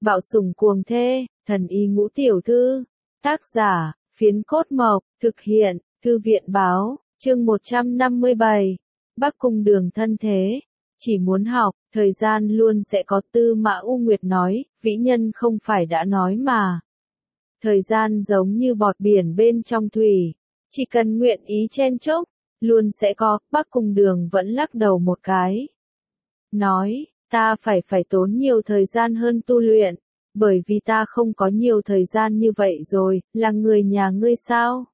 Bạo sủng cuồng thê, thần y ngũ tiểu thư. Tác giả, Phiến Cốt Mộc, thực hiện, Thư viện báo, chương 157. Bắc Cung Đường thân thế, chỉ muốn học, thời gian luôn sẽ có. Tư Mã U Nguyệt nói, vĩ nhân không phải đã nói mà. Thời gian giống như bọt biển bên trong thủy, chỉ cần nguyện ý chen chúc, luôn sẽ có. Bắc Cung Đường vẫn lắc đầu một cái. Nói, ta phải tốn nhiều thời gian hơn tu luyện, bởi vì ta không có nhiều thời gian như vậy rồi. Là người nhà ngươi sao?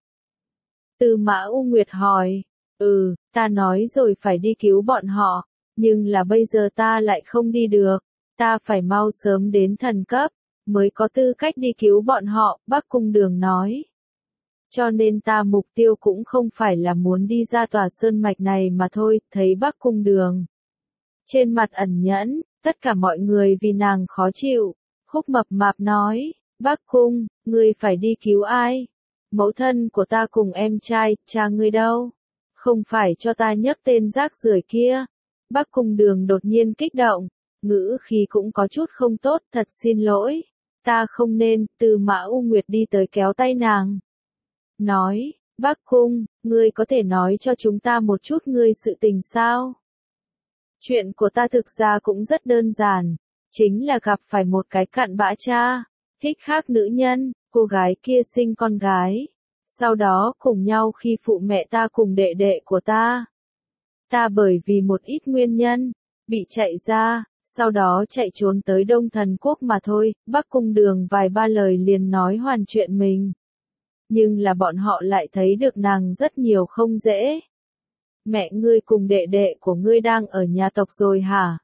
Tư Mã U Nguyệt hỏi. Ta nói rồi phải đi cứu bọn họ, nhưng là bây giờ ta lại không đi được, ta phải mau sớm đến thần cấp, mới có tư cách đi cứu bọn họ. Bắc Cung Đường nói. Cho nên ta mục tiêu cũng không phải là muốn đi ra tòa sơn mạch này mà thôi. Thấy Bắc Cung Đường trên mặt ẩn nhẫn, tất cả mọi người vì nàng khó chịu. Khúc Mập Mạp nói, Bắc Cung, ngươi phải đi cứu ai? Mẫu thân của ta cùng em trai, cha ngươi đâu? Không phải cho ta nhấc tên rác rưởi kia. Bắc Cung Đường đột nhiên kích động, ngữ khí cũng có chút không tốt. Thật xin lỗi, ta không nên. Tư Mã U Nguyệt đi tới kéo tay nàng. Nói, Bắc Cung, ngươi có thể nói cho chúng ta một chút ngươi sự tình sao? Chuyện của ta thực ra cũng rất đơn giản, chính là gặp phải một cái cặn bã cha, thích khác nữ nhân. Cô gái kia sinh con gái, sau đó cùng nhau khi phụ mẹ ta cùng đệ đệ của ta. Ta bởi vì một ít nguyên nhân, bị chạy ra, sau đó chạy trốn tới Đông Thần Quốc mà thôi. Bắc Cung Đường vài ba lời liền nói hoàn chuyện mình. Nhưng là bọn họ lại thấy được nàng rất nhiều không dễ. Mẹ ngươi cùng đệ đệ của ngươi đang ở nhà tộc rồi hả?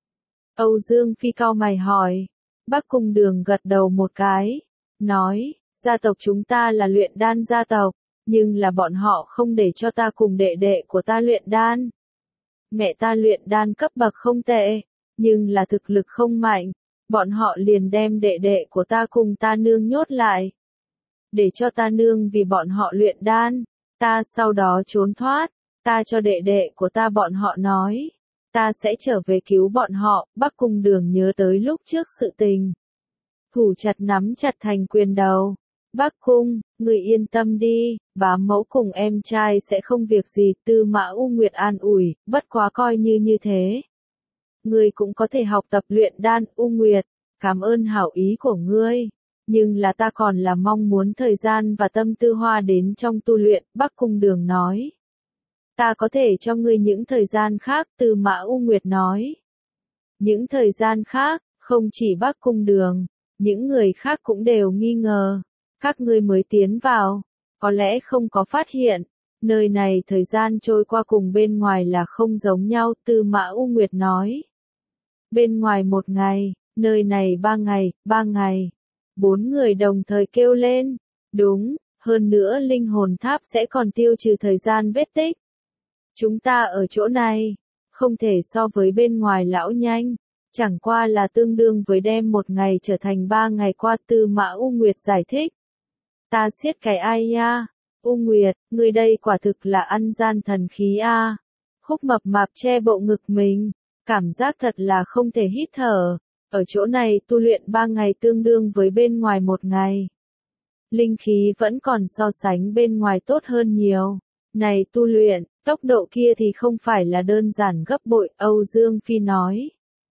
Âu Dương Phi cau mày hỏi. Bắc Cung Đường gật đầu một cái, nói, gia tộc chúng ta là luyện đan gia tộc, nhưng là bọn họ không để cho ta cùng đệ đệ của ta luyện đan. Mẹ ta luyện đan cấp bậc không tệ, nhưng là thực lực không mạnh, bọn họ liền đem đệ đệ của ta cùng ta nương nhốt lại, để cho ta nương vì bọn họ luyện đan. Ta sau đó trốn thoát, ta cho đệ đệ của ta bọn họ nói, ta sẽ trở về cứu bọn họ. Bắc Cung Đường nhớ tới lúc trước sự tình, thủ chặt nắm chặt thành quyền đầu. Bắc Cung, người yên tâm đi, bá mẫu cùng em trai sẽ không việc gì. Tư Mã U Nguyệt an ủi, bất quá coi như thế. Ngươi cũng có thể học tập luyện đan. U Nguyệt, cảm ơn hảo ý của ngươi, nhưng là ta còn là mong muốn thời gian và tâm tư hoa đến trong tu luyện. Bắc Cung Đường nói. Ta có thể cho ngươi những thời gian khác. Tư Mã U Nguyệt nói. Những thời gian khác, không chỉ Bắc Cung Đường, những người khác cũng đều nghi ngờ. Các ngươi mới tiến vào, có lẽ không có phát hiện, nơi này thời gian trôi qua cùng bên ngoài là không giống nhau. Tư Mã U Nguyệt nói. Bên ngoài 1 ngày, nơi này 3 ngày, 3 ngày. 4 người đồng thời kêu lên. Đúng, hơn nữa linh hồn tháp sẽ còn tiêu trừ thời gian vết tích. Chúng ta ở chỗ này, không thể so với bên ngoài lão nhanh, chẳng qua là tương đương với đem 1 ngày trở thành 3 ngày qua. Tư Mã U Nguyệt giải thích. Ta siết cái ai ya? U Nguyệt, ngươi đây quả thực là ăn gian thần khí a. Khúc Mập Mạp che bộ ngực mình, cảm giác thật là không thể hít thở. Ở chỗ này tu luyện 3 ngày tương đương với bên ngoài 1 ngày. Linh khí vẫn còn so sánh bên ngoài tốt hơn nhiều. Này tu luyện, tốc độ kia thì không phải là đơn giản gấp bội. Âu Dương Phi nói.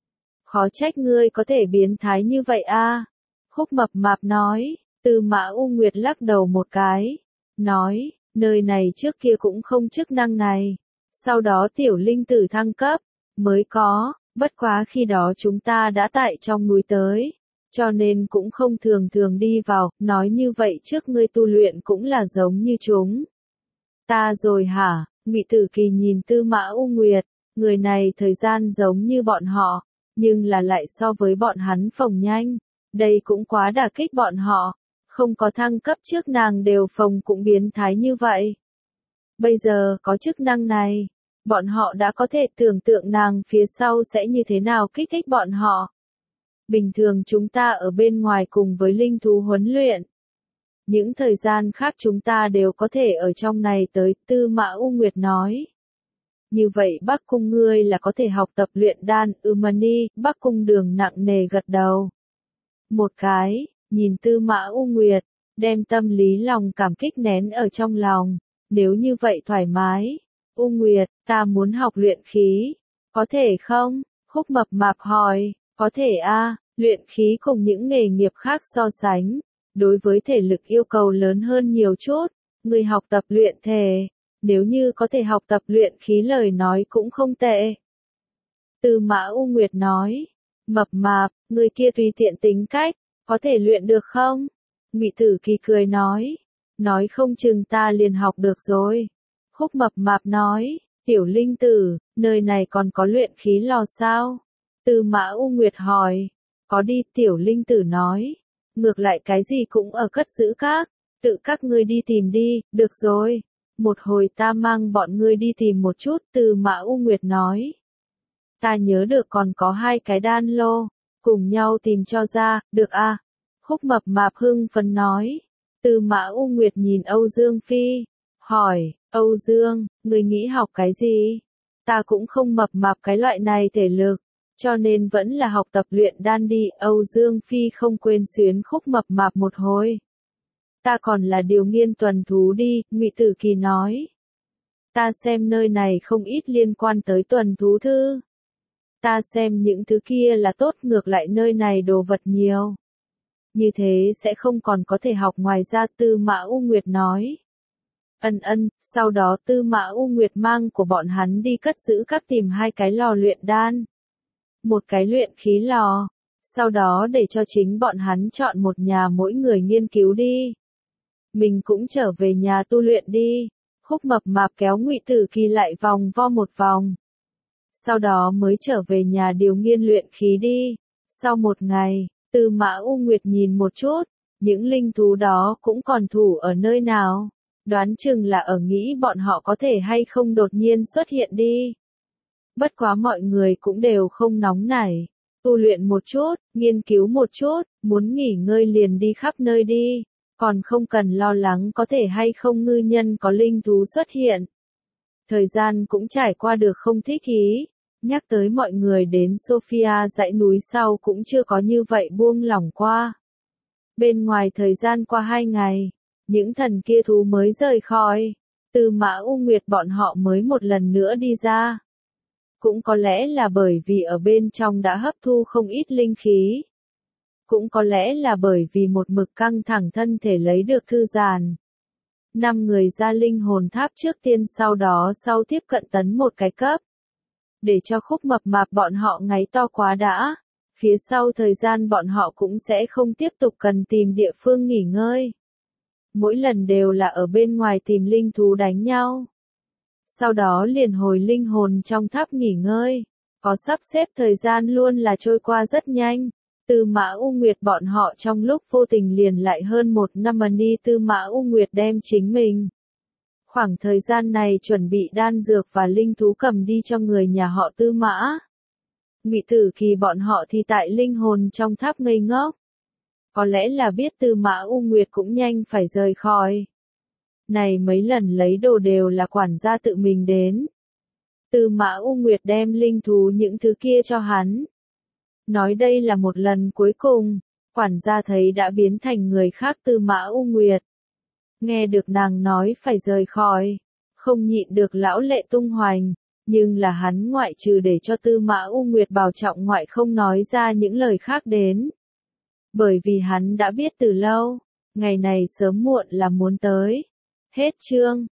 Khó trách ngươi có thể biến thái như vậy a. Khúc Mập Mạp nói. Tư Mã U Nguyệt lắc đầu một cái, nói, nơi này trước kia cũng không chức năng này, sau đó tiểu linh tử thăng cấp, mới có, bất quá khi đó chúng ta đã tại trong núi tới, cho nên cũng không thường đi vào. Nói như vậy trước ngươi tu luyện cũng là giống như chúng ta rồi hả? Ngụy Tử Kỳ nhìn Tư Mã U Nguyệt, người này thời gian giống như bọn họ, nhưng là lại so với bọn hắn phồng nhanh, đây cũng quá đả kích bọn họ. Không có thăng cấp trước nàng đều phồng cũng biến thái như vậy. Bây giờ có chức năng này, bọn họ đã có thể tưởng tượng nàng phía sau sẽ như thế nào kích thích bọn họ. Bình thường chúng ta ở bên ngoài cùng với linh thú huấn luyện. Những thời gian khác chúng ta đều có thể ở trong này tới. Tư Mã U Nguyệt nói. Như vậy Bắc Cung ngươi là có thể học tập luyện đan. Mani. Bắc Cung Đường nặng nề gật đầu. một cái, nhìn Tư Mã U Nguyệt, đem tâm lý lòng cảm kích nén ở trong lòng, nếu như vậy thoải mái. U Nguyệt, ta muốn học luyện khí, có thể không? Khúc Mập Mạp hỏi, có thể a, luyện khí cùng những nghề nghiệp khác so sánh, đối với thể lực yêu cầu lớn hơn nhiều chút, người học tập luyện thể, nếu như có thể học tập luyện khí lời nói cũng không tệ. Tư Mã U Nguyệt nói, Mập Mạp, người kia tùy tiện tính cách, có thể luyện được không? Ngụy Tử Kỳ cười nói không chừng ta liền học được rồi. Khúc Mập Mạp nói, Tiểu Linh Tử, nơi này còn có luyện khí lò sao? Tư Mã U Nguyệt hỏi, có đi, Tiểu Linh Tử nói, ngược lại cái gì cũng ở cất giữ các, tự các ngươi đi tìm đi, được rồi. Một hồi ta mang bọn ngươi đi tìm một chút, Tư Mã U Nguyệt nói. Ta nhớ được còn có 2 cái đan lô, cùng nhau tìm cho ra, được a? Khúc Mập Mạp hưng phấn nói. Tư Mã U Nguyệt nhìn Âu Dương Phi, hỏi, Âu Dương, người nghĩ học cái gì? Ta cũng không mập mạp cái loại này thể lực, cho nên vẫn là học tập luyện đan đi. Âu Dương Phi không quên xuyến Khúc Mập Mạp một hồi. Ta còn là điều nghiên tuần thú đi, Ngụy Tử Kỳ nói. Ta xem nơi này không ít liên quan tới tuần thú thư. Ta xem những thứ kia là tốt, ngược lại nơi này đồ vật nhiều. Như thế sẽ không còn có thể học. Ngoài ra, Tư Mã U Nguyệt nói. Sau đó Tư Mã U Nguyệt mang của bọn hắn đi cất giữ các tìm 2 cái lò luyện đan. Một cái luyện khí lò. Sau đó để cho chính bọn hắn chọn một nhà mỗi người nghiên cứu đi. Mình cũng trở về nhà tu luyện đi. Khúc Mập Mạp kéo Ngụy Tử Kỳ lại vòng vo một vòng. Sau đó mới trở về nhà điều nghiên luyện khí đi. Sau một ngày, Tư Mã U Nguyệt nhìn một chút, những linh thú đó cũng còn thủ ở nơi nào. Đoán chừng là ở nghĩ bọn họ có thể hay không đột nhiên xuất hiện đi. Bất quá mọi người cũng đều không nóng nảy. Tu luyện một chút, nghiên cứu một chút, muốn nghỉ ngơi liền đi khắp nơi đi. Còn không cần lo lắng có thể hay không ngư nhân có linh thú xuất hiện. Thời gian cũng trải qua được không thích ý. Nhắc tới mọi người đến Sophia dãy núi sau cũng chưa có như vậy buông lỏng qua. Bên ngoài thời gian qua 2 ngày, những thần kia thú mới rời khỏi, Tư Mã U Nguyệt bọn họ mới một lần nữa đi ra. Cũng có lẽ là bởi vì ở bên trong đã hấp thu không ít linh khí. Cũng có lẽ là bởi vì một mực căng thẳng thân thể lấy được thư giãn. 5 người ra linh hồn tháp trước tiên, sau đó sau tiếp cận tấn một cái cấp. Để cho Khúc Mập Mạp bọn họ ngáy to quá đã. Phía sau thời gian bọn họ cũng sẽ không tiếp tục cần tìm địa phương nghỉ ngơi. Mỗi lần đều là ở bên ngoài tìm linh thú đánh nhau. Sau đó liền hồi linh hồn trong tháp nghỉ ngơi. Có sắp xếp thời gian luôn là trôi qua rất nhanh. Tư Mã U Nguyệt bọn họ trong lúc vô tình liền lại hơn 1 năm đi. Tư Mã U Nguyệt đem chính mình. Khoảng thời gian này chuẩn bị đan dược và linh thú cầm đi cho người nhà họ Tư Mã. Ngụy Tử Kỳ bọn họ thì tại linh hồn trong tháp ngây ngốc. Có lẽ là biết Tư Mã U Nguyệt cũng nhanh phải rời khỏi. Này mấy lần lấy đồ đều là quản gia tự mình đến. Tư Mã U Nguyệt đem linh thú những thứ kia cho hắn. Nói đây là một lần cuối cùng, quản gia thấy đã biến thành người khác Tư Mã U Nguyệt. Nghe được nàng nói phải rời khỏi, không nhịn được lão lệ tung hoành, nhưng là hắn ngoại trừ để cho Tư Mã U Nguyệt bảo trọng ngoại không nói ra những lời khác đến. Bởi vì hắn đã biết từ lâu, ngày này sớm muộn là muốn tới. Hết chương.